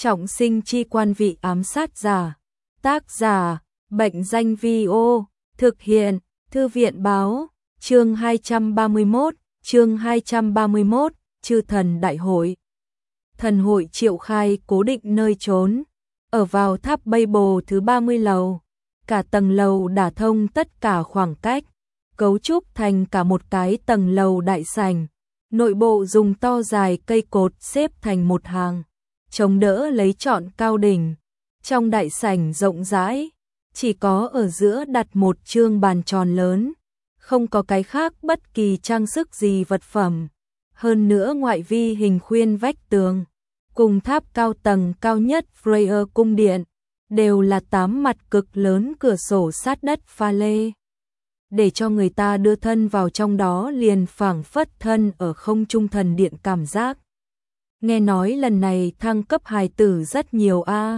Trọng sinh chi quan vị ám sát giả. Tác giả, Bệnh danh Vi-ô, thực hiện, Thư viện báo, chương 231, Chư thần đại hội. Thần hội triệu khai cố định nơi trốn, ở vào tháp Babel thứ 30 lầu. Cả tầng lầu đả thông tất cả khoảng cách, cấu trúc thành cả một cái tầng lầu đại sảnh. Nội bộ dùng to dài cây cột xếp thành một hàng, chống đỡ lấy trọn cao đỉnh. Trong đại sảnh rộng rãi, chỉ có ở giữa đặt một chương bàn tròn lớn, không có cái khác bất kỳ trang sức gì vật phẩm. Hơn nữa ngoại vi hình khuyên vách tường, cùng tháp cao tầng cao nhất Freya cung điện, đều là 8 mặt cực lớn cửa sổ sát đất pha lê. Để cho người ta đưa thân vào trong đó liền phảng phất thân ở không trung thần điện cảm giác. Nghe nói lần này thăng cấp hài tử rất nhiều a.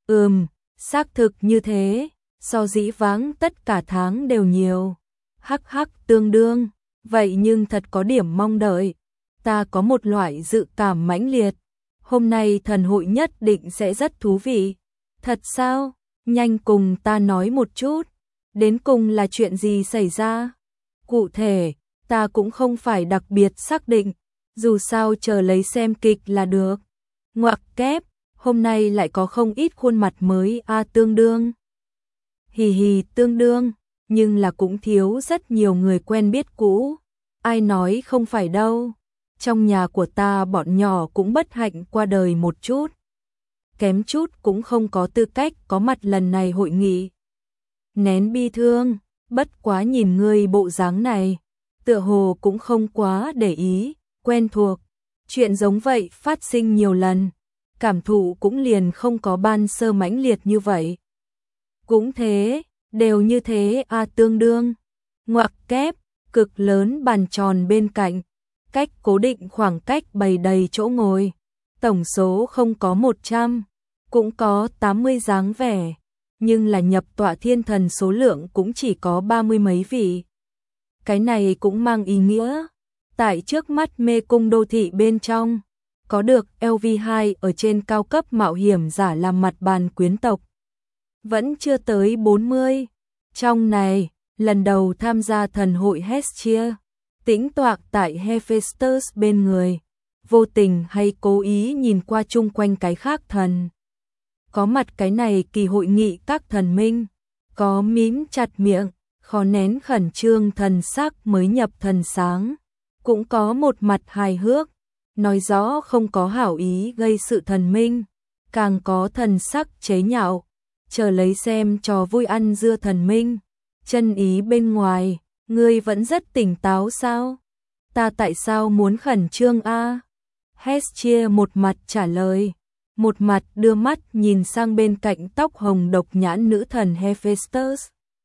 Xác thực như thế, so dĩ vãng tất cả tháng đều nhiều. Hắc hắc tương đương, vậy nhưng thật có điểm mong đợi. Ta có một loại dự cảm mãnh liệt, hôm nay thần hội nhất định sẽ rất thú vị. Thật sao? Nhanh cùng ta nói một chút, đến cùng là chuyện gì xảy ra? Cụ thể, ta cũng không phải đặc biệt xác định, dù sao chờ lấy xem kịch là được. Ngoặc kép, hôm nay lại có không ít khuôn mặt mới tương đương. Hì hì tương đương, nhưng là cũng thiếu rất nhiều người quen biết cũ. Ai nói không phải đâu, trong nhà của ta bọn nhỏ cũng bất hạnh qua đời một chút. Kém chút cũng không có tư cách có mặt lần này hội nghị. Nén bi thương, bất quá nhìn ngươi bộ dáng này, tựa hồ cũng không quá để ý, quen thuộc. Chuyện giống vậy phát sinh nhiều lần, cảm thụ cũng liền không có ban sơ mãnh liệt như vậy. Cũng thế, đều như thế tương đương. Ngoặc kép, cực lớn bàn tròn bên cạnh, cách cố định khoảng cách bày đầy chỗ ngồi. Tổng số không có 100, cũng có 80 dáng vẻ, nhưng là nhập tọa thiên thần số lượng cũng chỉ có 30 mấy vị. Cái này cũng mang ý nghĩa, tại trước mắt mê cung đô thị bên trong, có được LV2 ở trên cao cấp mạo hiểm giả làm mặt bàn quyến tộc. Vẫn chưa tới 40. Trong này, lần đầu tham gia thần hội Hestia, tĩnh tọa tại Hephaestus bên người, vô tình hay cố ý nhìn qua chung quanh cái khác thần. Có mặt cái này kỳ hội nghị các thần minh, có mím chặt miệng, khó nén khẩn trương thần sắc mới nhập thần sáng, cũng có một mặt hài hước, nói rõ không có hảo ý gây sự thần minh, càng có thần sắc chế nhạo, chờ lấy xem trò vui ăn dưa thần minh. Chân ý bên ngoài, ngươi vẫn rất tỉnh táo sao? Ta tại sao muốn khẩn trương a? Hestia một mặt trả lời, một mặt đưa mắt nhìn sang bên cạnh tóc hồng độc nhãn nữ thần Hephaestus.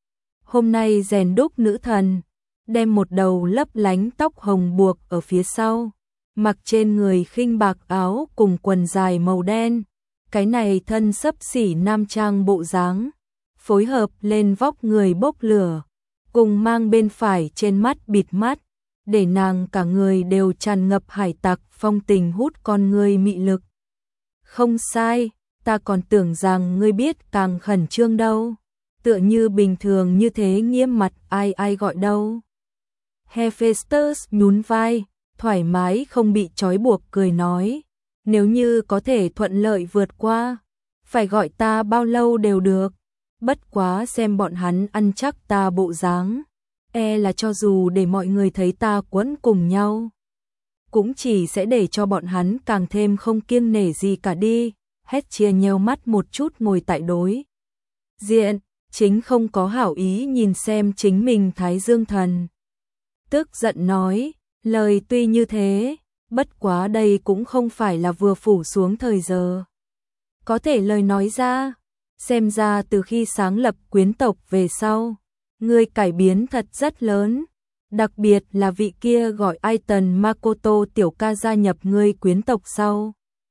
Hôm nay rèn đúc nữ thần, đem một đầu lấp lánh tóc hồng buộc ở phía sau, mặc trên người khinh bạc áo cùng quần dài màu đen. Cái này thân xấp xỉ nam trang bộ dáng, phối hợp lên vóc người bốc lửa, cùng mang bên phải trên mắt bịt mắt, để nàng cả người đều tràn ngập hải tặc phong tình hút con người mị lực. Không sai, ta còn tưởng rằng ngươi biết càng khẩn trương đâu, tựa như bình thường như thế nghiêm mặt ai gọi đâu. Hephaestus nhún vai, thoải mái không bị trói buộc cười nói, nếu như có thể thuận lợi vượt qua, phải gọi ta bao lâu đều được, bất quá xem bọn hắn ăn chắc ta bộ dáng, là cho dù để mọi người thấy ta quấn cùng nhau, cũng chỉ sẽ để cho bọn hắn càng thêm không kiêng nể gì cả đi. Hestia nheo mắt một chút ngồi tại đối diện, chính không có hảo ý nhìn xem chính mình Thái Dương thần. Tức giận nói, lời tuy như thế, bất quá đây cũng không phải là vừa phủ xuống thời giờ. Có thể lời nói ra, xem ra từ khi sáng lập quyến tộc về sau, ngươi cải biến thật rất lớn, đặc biệt là vị kia gọi Aiton Makoto tiểu ca gia nhập ngươi quyến tộc sau.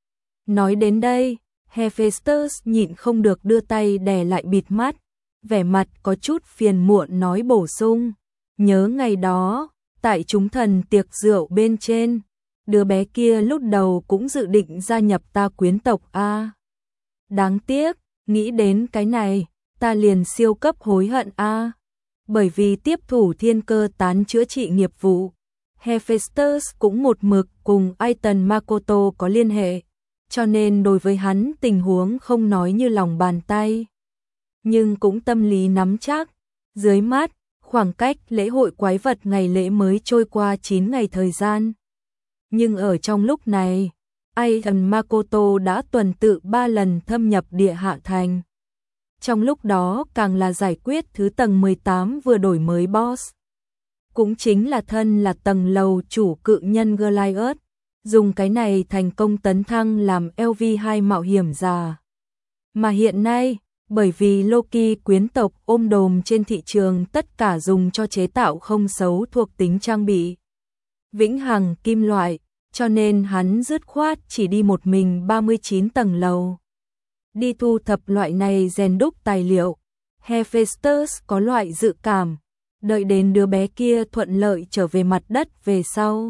Nói đến đây, Hephaestus nhịn không được đưa tay đè lại bịt mắt, vẻ mặt có chút phiền muộn nói bổ sung, nhớ ngày đó, tại chúng thần tiệc rượu bên trên, đứa bé kia lúc đầu cũng dự định gia nhập ta quyến tộc a. Đáng tiếc, nghĩ đến cái này, ta liền siêu cấp hối hận a. Bởi vì tiếp thủ thiên cơ tán chữa trị nghiệp vụ, Hephaestus cũng một mực cùng Aiton Makoto có liên hệ, cho nên đối với hắn tình huống không nói như lòng bàn tay. Nhưng cũng tâm lý nắm chắc, dưới mắt, khoảng cách lễ hội quái vật ngày lễ mới trôi qua 9 ngày thời gian. Nhưng ở trong lúc này, Aiton Makoto đã tuần tự 3 lần thâm nhập địa hạ thành. Trong lúc đó càng là giải quyết thứ tầng 18 vừa đổi mới boss. Cũng chính là thân là tầng lầu chủ cự nhân Goliath, dùng cái này thành công tấn thăng làm LV2 mạo hiểm giả. Mà hiện nay, bởi vì Loki quyến tộc ôm đồm trên thị trường tất cả dùng cho chế tạo không xấu thuộc tính trang bị vĩnh hằng kim loại, cho nên hắn dứt khoát chỉ đi một mình 39 tầng lầu. Đi thu thập loại này rèn đúc tài liệu, Hephaestus có loại dự cảm, đợi đến đứa bé kia thuận lợi trở về mặt đất về sau.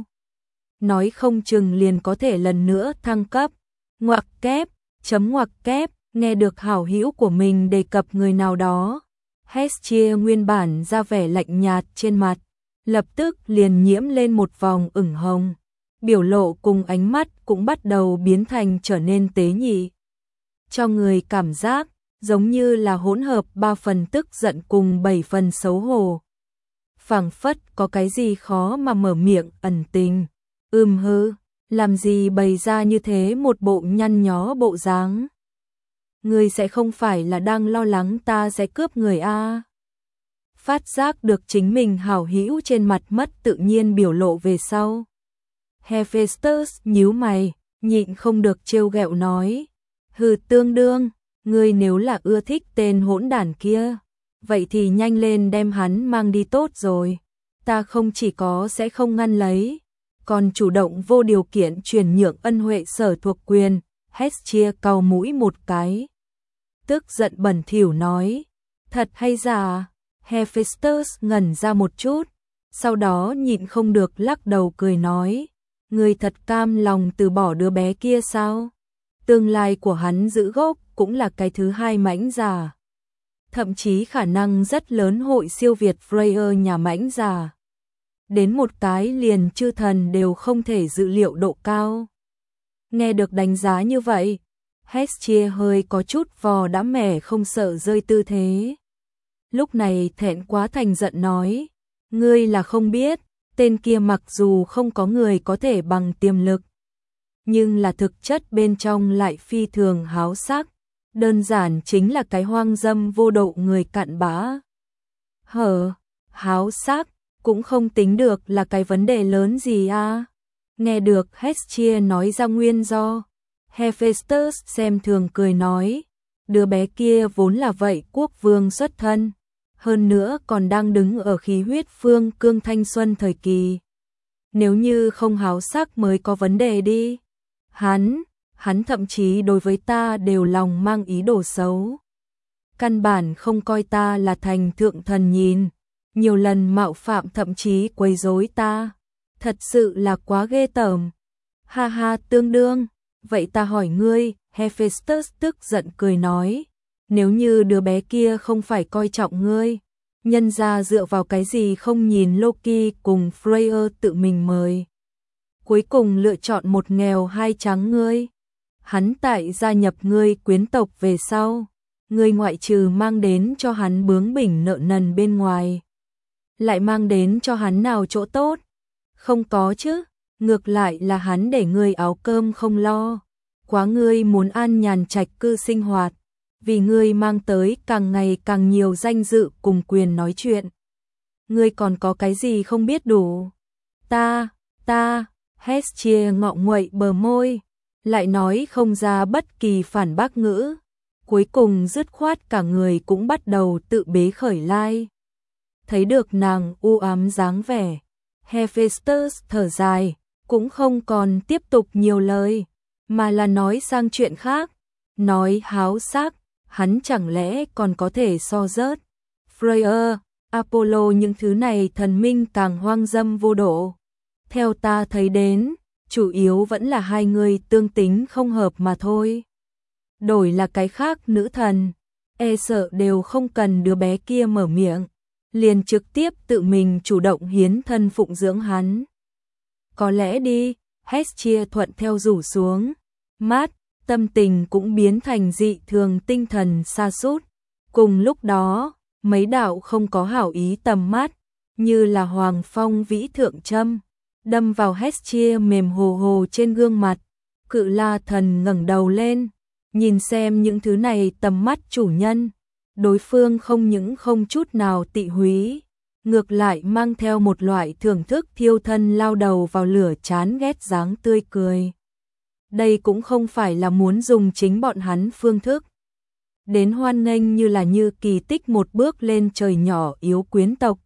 Nói không chừng liền có thể lần nữa thăng cấp, ngoặc kép, chấm ngoặc kép, nghe được hảo hữu của mình đề cập người nào đó. Hestia nguyên bản ra vẻ lạnh nhạt trên mặt, lập tức liền nhiễm lên một vòng ửng hồng. Biểu lộ cùng ánh mắt cũng bắt đầu biến thành trở nên tế nhị. Cho người cảm giác giống như là hỗn hợp 3 phần tức giận cùng 7 phần xấu hổ. Phảng phất có cái gì khó mà mở miệng ẩn tình. Hư, làm gì bày ra như thế một bộ nhăn nhó bộ dáng. Ngươi sẽ không phải là đang lo lắng ta sẽ cướp người a? Phát giác được chính mình hảo hữu trên mặt mất tự nhiên biểu lộ về sau. Hephaestus nhíu mày, nhịn không được trêu ghẹo nói. Hừ, tương đương, ngươi nếu là ưa thích tên hỗn đản kia, vậy thì nhanh lên đem hắn mang đi tốt rồi. Ta không chỉ có sẽ không ngăn lấy, còn chủ động vô điều kiện chuyển nhượng ân huệ sở thuộc quyền. Hestia cau mũi một cái, tức giận bẩn thỉu nói. Thật hay giả? Hephaestus ngẩn ra một chút, sau đó nhịn không được lắc đầu cười nói. Ngươi thật cam lòng từ bỏ đứa bé kia sao? Tương lai của hắn giữ gốc cũng là cái thứ hai mãnh giả. Thậm chí khả năng rất lớn hội siêu việt Freya nhà mãnh giả. Đến một cái liền chư thần đều không thể dự liệu độ cao. Nghe được đánh giá như vậy, Hestia hơi có chút vò đã mẻ không sợ rơi tư thế. Lúc này thẹn quá thành giận nói. Ngươi là không biết, tên kia mặc dù không có người có thể bằng tiềm lực, nhưng là thực chất bên trong lại phi thường háo sắc, đơn giản chính là cái hoang dâm vô độ người cặn bã. Háo sắc cũng không tính được là cái vấn đề lớn gì a. Nghe được Hestia nói ra nguyên do, Hephaestus xem thường cười nói, đứa bé kia vốn là vậy quốc vương xuất thân, hơn nữa còn đang đứng ở khí huyết phương cương thanh xuân thời kỳ. Nếu như không háo sắc mới có vấn đề đi. Hắn thậm chí đối với ta đều lòng mang ý đồ xấu. Căn bản không coi ta là thành thượng thần nhìn, nhiều lần mạo phạm thậm chí quấy rối ta. Thật sự là quá ghê tởm. Ha ha, tương đương, vậy ta hỏi ngươi, Hephaestus tức giận cười nói, nếu như đứa bé kia không phải coi trọng ngươi, nhân ra dựa vào cái gì không nhìn Loki cùng Freya tự mình mời. Cuối cùng lựa chọn một nghèo hai trắng ngươi. Hắn tại gia nhập ngươi quyến tộc về sau, ngươi ngoại trừ mang đến cho hắn bướng bỉnh nợ nần bên ngoài, lại mang đến cho hắn nào chỗ tốt? Không có chứ, ngược lại là hắn để ngươi áo cơm không lo, quá ngươi muốn an nhàn trạch cư sinh hoạt, vì ngươi mang tới càng ngày càng nhiều danh dự cùng quyền nói chuyện. Ngươi còn có cái gì không biết đủ? Ta, Hestia ngọ nguậy bờ môi, lại nói không ra bất kỳ phản bác ngữ, cuối cùng dứt khoát cả người cũng bắt đầu tự bế khởi lai. Thấy được nàng u ám dáng vẻ, Hephaestus thở dài, cũng không còn tiếp tục nhiều lời, mà là nói sang chuyện khác, nói háo sắc, hắn chẳng lẽ còn có thể so rớt Freya, Apollo những thứ này thần minh càng hoang dâm vô độ. Theo ta thấy đến, chủ yếu vẫn là hai người tương tính không hợp mà thôi. đổi là cái khác nữ thần, e sợ đều không cần đứa bé kia mở miệng, liền trực tiếp tự mình chủ động hiến thân phụng dưỡng hắn. Có lẽ đi, Hestia thuận theo rủ xuống, mát, tâm tình cũng biến thành dị thường tinh thần sa sút. Cùng lúc đó, mấy đạo không có hảo ý tầm mắt, như là hoàng phong vĩ thượng châm, đâm vào Hestia mềm hồ hồ trên gương mặt. Cự La thần ngẩng đầu lên, nhìn xem những thứ này tầm mắt chủ nhân, đối phương không những không chút nào tị húy, ngược lại mang theo một loại thưởng thức thiêu thân lao đầu vào lửa chán ghét dáng tươi cười. Đây cũng không phải là muốn dùng chính bọn hắn phương thức đến hoan nghênh như là như kỳ tích một bước lên trời nhỏ yếu quyến tộc,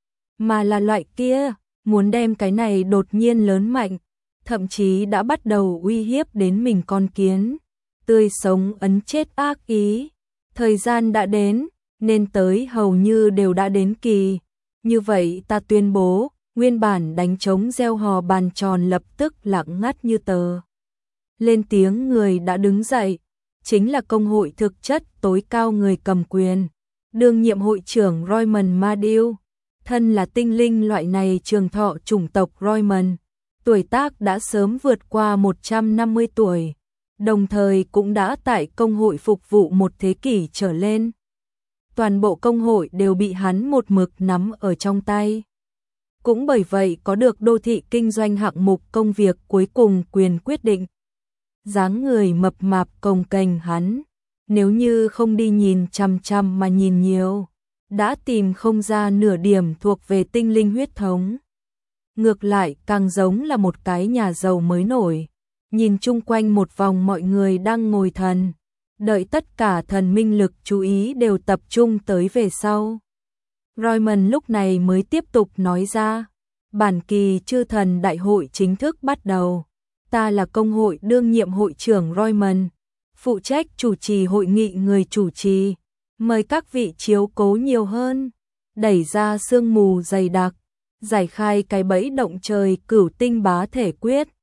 mà là loại kia, muốn đem cái này đột nhiên lớn mạnh, thậm chí đã bắt đầu uy hiếp đến mình con kiến, tươi sống ấn chết ác ý. Thời gian đã đến, nên tới hầu như đều đã đến kỳ. Như vậy ta tuyên bố, nguyên bản đánh trống reo hò bàn tròn lập tức lặng ngắt như tờ. Lên tiếng người đã đứng dậy, chính là công hội thực chất tối cao người cầm quyền, đương nhiệm hội trưởng Royman Madiu. Thân là tinh linh loại này trường thọ chủng tộc Royman, tuổi tác đã sớm vượt qua 150 tuổi, đồng thời cũng đã tại công hội phục vụ một thế kỷ trở lên. Toàn bộ công hội đều bị hắn một mực nắm ở trong tay. Cũng bởi vậy có được đô thị kinh doanh hạng mục công việc cuối cùng quyền quyết định. Dáng người mập mạp cồng kềnh hắn, nếu như không đi nhìn chằm chằm mà nhìn nhiều, đã tìm không ra nửa điểm thuộc về tinh linh huyết thống. Ngược lại càng giống là một cái nhà giàu mới nổi. Nhìn chung quanh một vòng mọi người đang ngồi thần, đợi tất cả thần minh lực chú ý đều tập trung tới về sau. Royman lúc này mới tiếp tục nói ra, bản kỳ chư thần đại hội chính thức bắt đầu. Ta là công hội đương nhiệm hội trưởng Royman, phụ trách chủ trì hội nghị người chủ trì. Mời các vị chiếu cố nhiều hơn, đẩy ra sương mù dày đặc, giải khai cái bẫy động trời cửu tinh bá thể quyết.